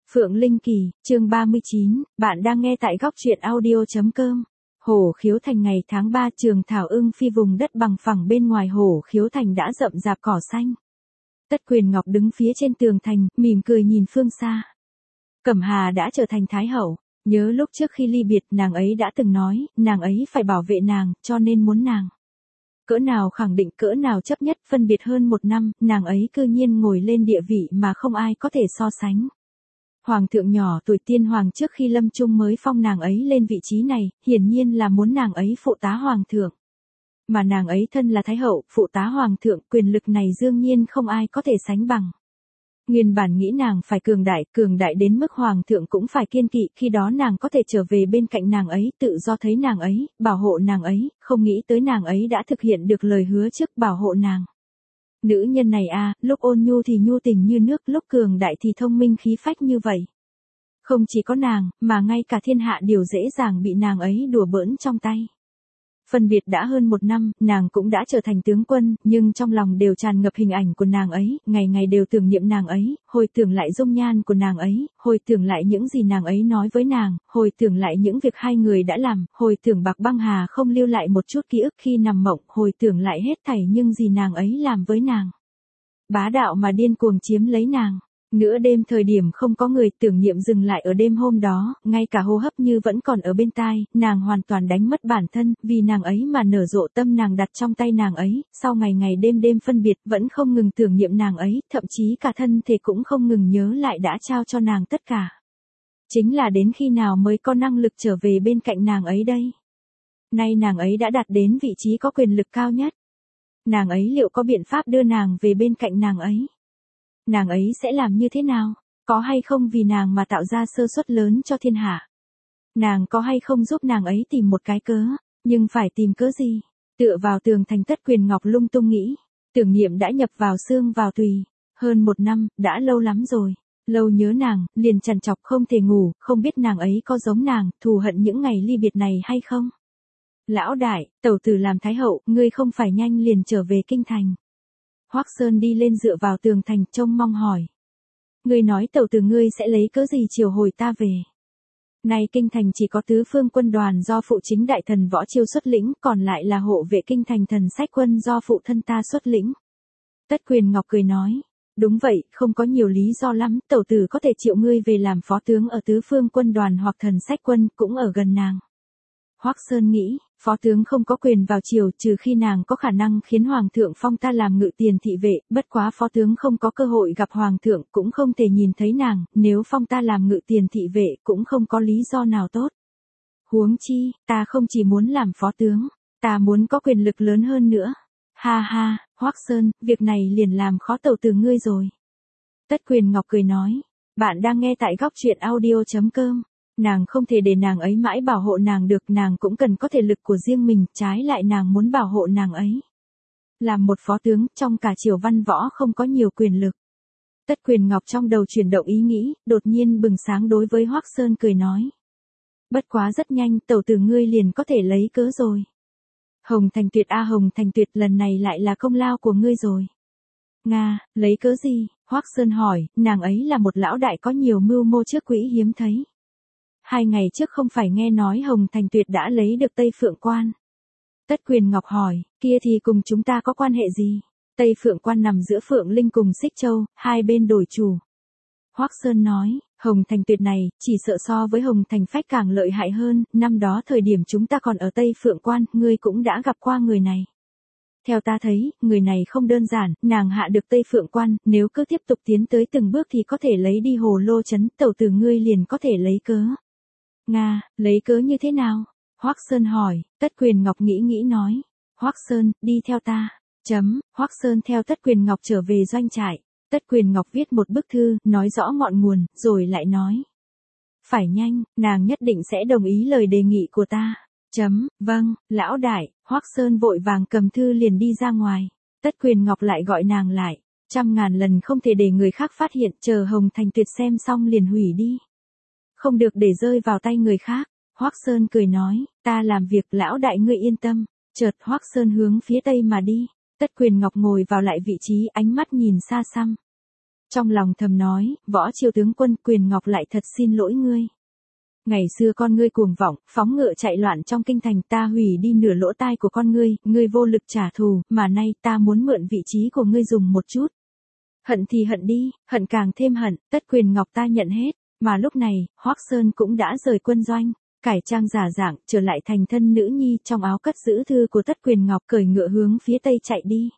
Phượng Linh Kỳ, chương 39, bạn đang nghe tại góc truyện audio.com. Hổ Khiếu Thành ngày tháng 3 Trường Thảo Ưng Phi vùng đất bằng phẳng bên ngoài Hổ Khiếu Thành đã rậm rạp cỏ xanh. Tất Quyền Ngọc đứng phía trên tường thành, mỉm cười nhìn phương xa. Cẩm Hà đã trở thành Thái Hậu, nhớ lúc trước khi ly biệt nàng ấy đã từng nói, nàng ấy phải bảo vệ nàng, cho nên muốn nàng. Cỡ nào khẳng định cỡ nào chấp nhất phân biệt hơn 1 năm, nàng ấy cư nhiên ngồi lên địa vị mà không ai có thể so sánh. Hoàng thượng nhỏ tuổi tiên hoàng trước khi lâm chung mới phong nàng ấy lên vị trí này, hiển nhiên là muốn nàng ấy phụ tá hoàng thượng. Mà nàng ấy thân là thái hậu, phụ tá hoàng thượng, quyền lực này đương nhiên không ai có thể sánh bằng. Nguyên bản nghĩ nàng phải cường đại đến mức hoàng thượng cũng phải kiên kỵ, khi đó nàng có thể trở về bên cạnh nàng ấy, tự do thấy nàng ấy, bảo hộ nàng ấy, không nghĩ tới nàng ấy đã thực hiện được lời hứa trước bảo hộ nàng. Nữ nhân này lúc ôn nhu thì nhu tình như nước, lúc cường đại thì thông minh khí phách như vậy. Không chỉ có nàng, mà ngay cả thiên hạ đều dễ dàng bị nàng ấy đùa bỡn trong tay. Phân biệt đã hơn 1 năm, nàng cũng đã trở thành tướng quân, nhưng trong lòng đều tràn ngập hình ảnh của nàng ấy, ngày ngày đều tưởng niệm nàng ấy, hồi tưởng lại dung nhan của nàng ấy, hồi tưởng lại những gì nàng ấy nói với nàng, hồi tưởng lại những việc hai người đã làm, hồi tưởng Bạc Băng Hà không lưu lại một chút ký ức khi nằm mộng, hồi tưởng lại hết thảy những gì nàng ấy làm với nàng. Bá đạo mà điên cuồng chiếm lấy nàng. Nửa đêm thời điểm không có người, tưởng niệm dừng lại ở đêm hôm đó, ngay cả hô hấp như vẫn còn ở bên tai, nàng hoàn toàn đánh mất bản thân, vì nàng ấy mà nở rộ tâm nàng đặt trong tay nàng ấy, sau ngày ngày đêm phân biệt vẫn không ngừng tưởng niệm nàng ấy, thậm chí cả thân thể cũng không ngừng nhớ lại đã trao cho nàng tất cả. Chính là đến khi nào mới có năng lực trở về bên cạnh nàng ấy đây? Nay nàng ấy đã đạt đến vị trí có quyền lực cao nhất. Nàng ấy liệu có biện pháp đưa nàng về bên cạnh nàng ấy? Nàng ấy sẽ làm như thế nào? Có hay không vì nàng mà tạo ra sơ suất lớn cho thiên hạ? Nàng có hay không giúp nàng ấy tìm một cái cớ? Nhưng phải tìm cớ gì? Tựa vào tường thành Tất Quyền Ngọc lung tung nghĩ. Tưởng niệm đã nhập vào xương vào tùy. Hơn 1 năm, đã lâu lắm rồi. Lâu nhớ nàng, liền trằn trọc không thể ngủ, không biết nàng ấy có giống nàng, thù hận những ngày ly biệt này hay không? Lão đại, tẩu tử làm thái hậu, ngươi không phải nhanh liền trở về kinh thành. Hoắc Sơn đi lên dựa vào tường thành trông mong hỏi. Ngươi nói tẩu tử ngươi sẽ lấy cớ gì chiều hồi ta về? Nay kinh thành chỉ có tứ phương quân đoàn do phụ chính đại thần Võ Chiêu xuất lĩnh, còn lại là hộ vệ kinh thành thần sách quân do phụ thân ta xuất lĩnh. Tất Quyền Ngọc cười nói. Đúng vậy, không có nhiều lý do lắm, tẩu tử có thể triệu ngươi về làm phó tướng ở tứ phương quân đoàn hoặc thần sách quân, cũng ở gần nàng. Hoắc Sơn nghĩ, phó tướng không có quyền vào triều trừ khi nàng có khả năng khiến hoàng thượng phong ta làm ngự tiền thị vệ, bất quá phó tướng không có cơ hội gặp hoàng thượng, cũng không thể nhìn thấy nàng, nếu phong ta làm ngự tiền thị vệ cũng không có lý do nào tốt. Huống chi, ta không chỉ muốn làm phó tướng, ta muốn có quyền lực lớn hơn nữa. Ha ha, Hoắc Sơn, việc này liền làm khó tẩu tử ngươi rồi. Tất Quyền Ngọc cười nói, bạn đang nghe tại góc truyện audio.com. Nàng không thể để nàng ấy mãi bảo hộ nàng được, nàng cũng cần có thể lực của riêng mình, trái lại nàng muốn bảo hộ nàng ấy. Làm một phó tướng, trong cả triều văn võ không có nhiều quyền lực. Tất Quyền Ngọc trong đầu chuyển động ý nghĩ, đột nhiên bừng sáng đối với Hoắc Sơn cười nói. Bất quá rất nhanh, tẩu tử ngươi liền có thể lấy cớ rồi. Hồng Thành Tuyệt Hồng Thành Tuyệt, lần này lại là công lao của ngươi rồi. Nga, lấy cớ gì? Hoắc Sơn hỏi, nàng ấy là một lão đại có nhiều mưu mô trước quỹ hiếm thấy. 2 ngày trước không phải nghe nói Hồng Thành Tuyệt đã lấy được Tây Phượng Quan. Tất Quyền Ngọc hỏi, kia thì cùng chúng ta có quan hệ gì? Tây Phượng Quan nằm giữa Phượng Linh cùng Xích Châu, hai bên đổi chủ. Hoắc Sơn nói, Hồng Thành Tuyệt này, chỉ sợ so với Hồng Thành Phách càng lợi hại hơn, năm đó thời điểm chúng ta còn ở Tây Phượng Quan, ngươi cũng đã gặp qua người này. Theo ta thấy, người này không đơn giản, nàng hạ được Tây Phượng Quan, nếu cứ tiếp tục tiến tới từng bước thì có thể lấy đi Hồ Lô Trấn, tẩu tử ngươi liền có thể lấy cớ. Nga, lấy cớ như thế nào? Hoắc Sơn hỏi. Tất Quyền Ngọc nghĩ nói. Hoắc Sơn, đi theo ta. Hoắc Sơn theo Tất Quyền Ngọc trở về doanh trại. Tất Quyền Ngọc viết một bức thư, nói rõ ngọn nguồn, rồi lại nói. Phải nhanh, nàng nhất định sẽ đồng ý lời đề nghị của ta. Vâng, lão đại. Hoắc Sơn vội vàng cầm thư liền đi ra ngoài. Tất Quyền Ngọc lại gọi nàng lại. 100.000 lần không thể để người khác phát hiện, chờ Hồng Thành Tuyệt xem xong liền hủy đi. Không được để rơi vào tay người khác. Hoắc Sơn cười nói, ta làm việc, lão đại ngươi yên tâm. Chợt Hoắc Sơn hướng phía tây mà đi. Tất Quyền Ngọc ngồi vào lại vị trí, ánh mắt nhìn xa xăm. Trong lòng thầm nói, Võ Chiêu tướng quân, Quyền Ngọc lại thật xin lỗi ngươi. Ngày xưa con ngươi cuồng vọng, phóng ngựa chạy loạn trong kinh thành, ta hủy đi nửa lỗ tai của con ngươi vô lực trả thù, mà nay ta muốn mượn vị trí của ngươi dùng một chút. Hận thì hận đi, hận càng thêm hận, tất Quyền Ngọc ta nhận hết. Mà lúc này, Hoắc Sơn cũng đã rời quân doanh, cải trang giả dạng, trở lại thành thân nữ nhi trong áo cất giữ thư của tất Quyền Ngọc, cởi ngựa hướng phía tây chạy đi.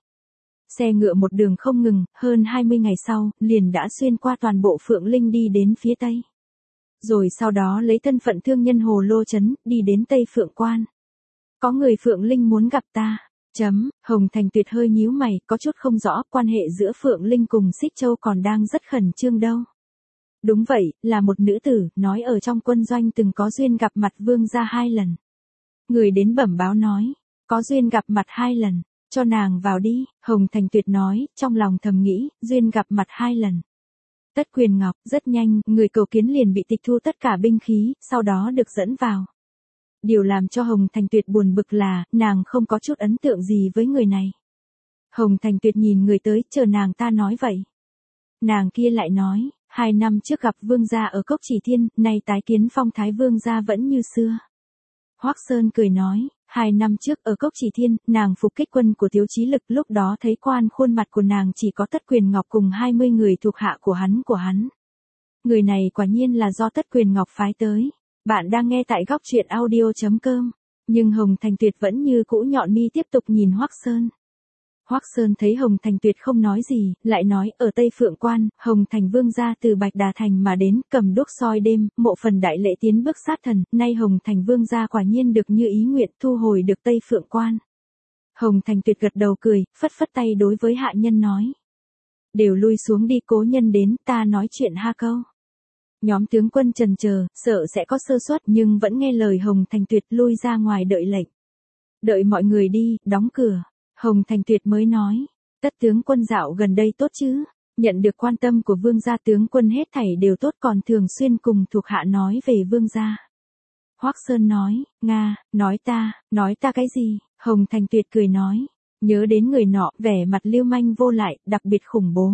Xe ngựa một đường không ngừng, hơn 20 ngày sau, liền đã xuyên qua toàn bộ Phượng Linh đi đến phía tây. Rồi sau đó lấy thân phận thương nhân Hồ Lô Trấn, đi đến Tây Phượng Quan. Có người Phượng Linh muốn gặp ta. Hồng Thành Tuyệt hơi nhíu mày, có chút không rõ, quan hệ giữa Phượng Linh cùng Xích Châu còn đang rất khẩn trương đâu. Đúng vậy, là một nữ tử, nói ở trong quân doanh từng có duyên gặp mặt vương gia 2 lần. Người đến bẩm báo nói, có duyên gặp mặt 2 lần, cho nàng vào đi, Hồng Thành Tuyệt nói, trong lòng thầm nghĩ, duyên gặp mặt 2 lần. Tất Quyền Ngọc, rất nhanh, người cầu kiến liền bị tịch thu tất cả binh khí, sau đó được dẫn vào. Điều làm cho Hồng Thành Tuyệt buồn bực là, nàng không có chút ấn tượng gì với người này. Hồng Thành Tuyệt nhìn người tới, chờ nàng ta nói vậy. Nàng kia lại nói, 2 năm trước gặp vương gia ở Cốc Chỉ Thiên, nay tái kiến phong thái vương gia vẫn như xưa. Hoắc Sơn cười nói, 2 năm trước ở Cốc Chỉ Thiên, nàng phục kích quân của Tiếu Chí Lực, lúc đó thấy quan khuôn mặt của nàng chỉ có Tất Quyền Ngọc cùng 20 người thuộc hạ của hắn. Người này quả nhiên là do Tất Quyền Ngọc phái tới. Bạn đang nghe tại góc truyện audio.com. Nhưng Hồng Thành Tuyệt vẫn như cũ nhọn mi tiếp tục nhìn Hoắc Sơn. Hoắc Sơn thấy Hồng Thành Tuyệt không nói gì, lại nói, ở Tây Phượng Quan, Hồng Thành vương gia từ Bạch Đà Thành mà đến, cầm đuốc soi đêm, mộ phần đại lễ tiến bước sát thần, nay Hồng Thành vương gia quả nhiên được như ý nguyện, thu hồi được Tây Phượng Quan. Hồng Thành Tuyệt gật đầu cười, phất phất tay đối với hạ nhân nói. Đều lui xuống đi, cố nhân đến, ta nói chuyện ha câu. Nhóm tướng quân chần chờ, sợ sẽ có sơ suất, nhưng vẫn nghe lời Hồng Thành Tuyệt, lui ra ngoài đợi lệnh. Đợi mọi người đi, đóng cửa. Hồng Thành Tuyệt mới nói, tất tướng quân dạo gần đây tốt chứ, nhận được quan tâm của vương gia, tướng quân hết thảy đều tốt, còn thường xuyên cùng thuộc hạ nói về vương gia. Hoắc Sơn nói, Nga, nói ta cái gì? Hồng Thành Tuyệt cười nói, nhớ đến người nọ, vẻ mặt lưu manh vô lại, đặc biệt khủng bố.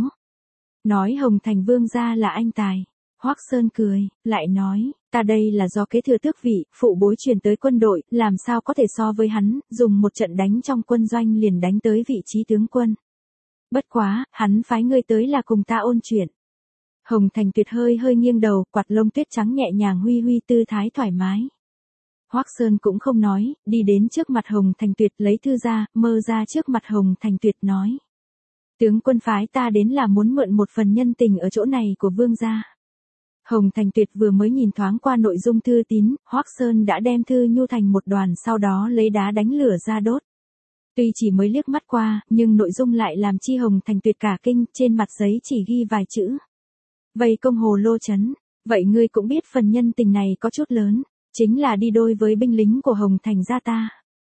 Nói Hồng Thành vương gia là anh tài. Hoắc Sơn cười, lại nói, ta đây là do kế thừa tước vị, phụ bối truyền tới quân đội, làm sao có thể so với hắn, dùng một trận đánh trong quân doanh liền đánh tới vị trí tướng quân. Bất quá, hắn phái ngươi tới là cùng ta ôn chuyện. Hồng Thành Tuyệt hơi nghiêng đầu, quạt lông tuyết trắng nhẹ nhàng huy tư thái thoải mái. Hoắc Sơn cũng không nói, đi đến trước mặt Hồng Thành Tuyệt, lấy thư ra, mơ ra trước mặt Hồng Thành Tuyệt nói. Tướng quân phái ta đến là muốn mượn một phần nhân tình ở chỗ này của vương gia. Hồng Thành Tuyệt vừa mới nhìn thoáng qua nội dung thư tín, Hoắc Sơn đã đem thư nhu thành một đoàn, sau đó lấy đá đánh lửa ra đốt. Tuy chỉ mới liếc mắt qua, nhưng nội dung lại làm chi Hồng Thành Tuyệt cả kinh, trên mặt giấy chỉ ghi vài chữ. Vây công Hồ Lô Trấn, vậy ngươi cũng biết phần nhân tình này có chút lớn, chính là đi đôi với binh lính của Hồng Thành gia ta.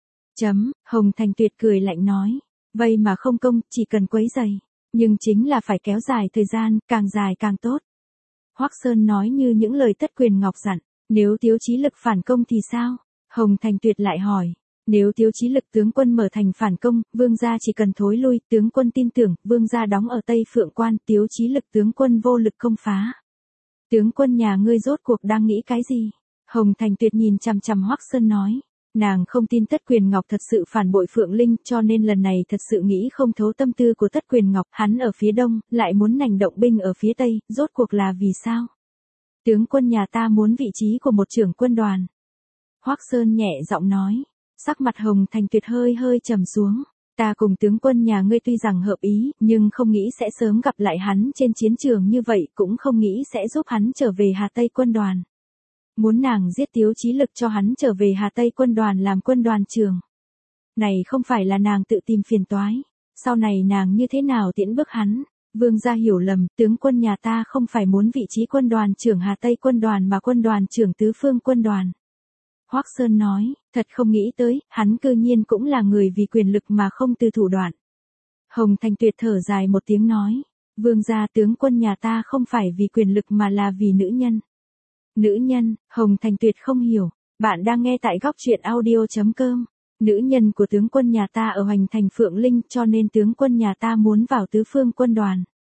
Hồng Thành Tuyệt cười lạnh nói, vây mà không công, chỉ cần quấy rầy, nhưng chính là phải kéo dài thời gian, càng dài càng tốt. Hoắc Sơn nói như những lời Tất Quyền Ngọc dặn, nếu Tiếu Chí Lực phản công thì sao? Hồng Thành Tuyệt lại hỏi, nếu Tiếu Chí Lực tướng quân mở thành phản công, vương gia chỉ cần thối lui, tướng quân tin tưởng, vương gia đóng ở Tây Phượng Quan, Tiếu Chí Lực tướng quân vô lực công phá. Tướng quân nhà ngươi rốt cuộc đang nghĩ cái gì? Hồng Thành Tuyệt nhìn chằm chằm Hoắc Sơn nói, nàng không tin Tất Quyền Ngọc thật sự phản bội Phượng Linh, cho nên lần này thật sự nghĩ không thấu tâm tư của Tất Quyền Ngọc, hắn ở phía đông, lại muốn nành động binh ở phía tây, rốt cuộc là vì sao? Tướng quân nhà ta muốn vị trí của một trưởng quân đoàn. Hoắc Sơn nhẹ giọng nói, sắc mặt Hồng Thành Tuyệt hơi trầm xuống. Ta cùng tướng quân nhà ngươi tuy rằng hợp ý, nhưng không nghĩ sẽ sớm gặp lại hắn trên chiến trường như vậy, cũng không nghĩ sẽ giúp hắn trở về Hà Tây quân đoàn. Muốn nàng giết Tiếu Chí Lực cho hắn trở về Hà Tây quân đoàn làm quân đoàn trưởng. Này không phải là nàng tự tìm phiền toái. Sau này nàng như thế nào tiễn bước hắn? Vương gia hiểu lầm, tướng quân nhà ta không phải muốn vị trí quân đoàn trưởng Hà Tây quân đoàn mà quân đoàn trưởng Tứ Phương quân đoàn. Hoắc Sơn nói, thật không nghĩ tới, hắn cư nhiên cũng là người vì quyền lực mà không từ thủ đoạn. Hồng Thành Tuyệt thở dài một tiếng nói, vương gia, tướng quân nhà ta không phải vì quyền lực mà là vì nữ nhân. Nữ nhân, Hồng Thành Tuyệt không hiểu. Bạn đang nghe tại góc truyện audio.com. Nữ nhân của tướng quân nhà ta ở Hoành Thành Phượng Linh, cho nên tướng quân nhà ta muốn vào Tứ Phương quân đoàn.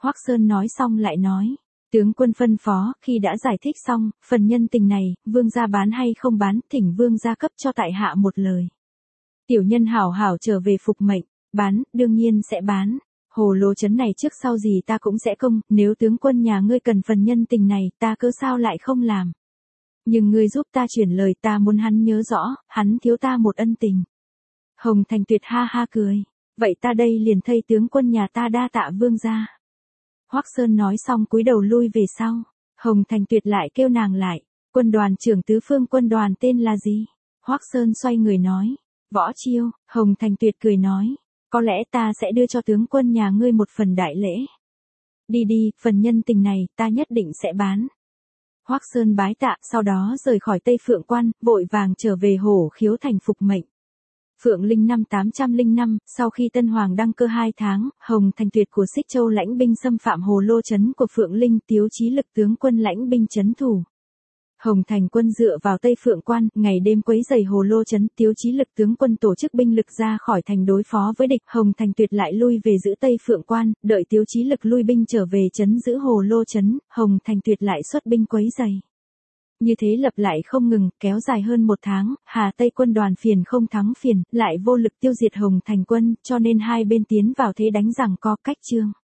Hoắc Sơn nói xong lại nói. Tướng quân phân phó, khi đã giải thích xong, phần nhân tình này, vương gia bán hay không bán, thỉnh vương gia cấp cho tại hạ một lời. Tiểu nhân hảo hảo trở về phục mệnh, bán, đương nhiên sẽ bán. Hồ lô trấn này trước sau gì ta cũng sẽ công, nếu tướng quân nhà ngươi cần phần nhân tình này, ta cớ sao lại không làm. Nhưng ngươi giúp ta chuyển lời, ta muốn hắn nhớ rõ, hắn thiếu ta một ân tình. Hồng Thành Tuyệt ha ha cười. Vậy ta đây liền thay tướng quân nhà ta đa tạ vương gia. Hoắc Sơn nói xong cúi đầu lui về sau. Hồng Thành Tuyệt lại kêu nàng lại. Quân đoàn trưởng tứ phương quân đoàn tên là gì? Hoắc Sơn xoay người nói. Võ Chiêu. Hồng Thành Tuyệt cười nói. Có lẽ ta sẽ đưa cho tướng quân nhà ngươi một phần đại lễ. Đi đi, phần nhân tình này ta nhất định sẽ bán. Hoắc Sơn bái tạ, sau đó rời khỏi Tây Phượng Quan, vội vàng trở về Hổ Khiếu thành phục mệnh. Phượng Linh năm 805, sau khi Tân Hoàng đăng cơ 2 tháng, Hồng Thành Tuyệt của Xích Châu lãnh binh xâm phạm hồ lô trấn của Phượng Linh, Tiếu Chí Lực tướng quân lãnh binh trấn thủ. Hồng Thành quân dựa vào Tây Phượng Quan, ngày đêm quấy rầy hồ lô trấn, Tiếu Chí Lực tướng quân tổ chức binh lực ra khỏi thành đối phó với địch, Hồng Thành Tuyệt lại lui về giữ Tây Phượng Quan, đợi Tiếu Chí Lực lui binh trở về trấn giữ hồ lô trấn, Hồng Thành Tuyệt lại xuất binh quấy rầy. Như thế lặp lại không ngừng, kéo dài hơn 1 tháng, Hà Tây quân đoàn phiền không thắng phiền, lại vô lực tiêu diệt Hồng Thành quân, cho nên hai bên tiến vào thế đánh giằng co cách chương.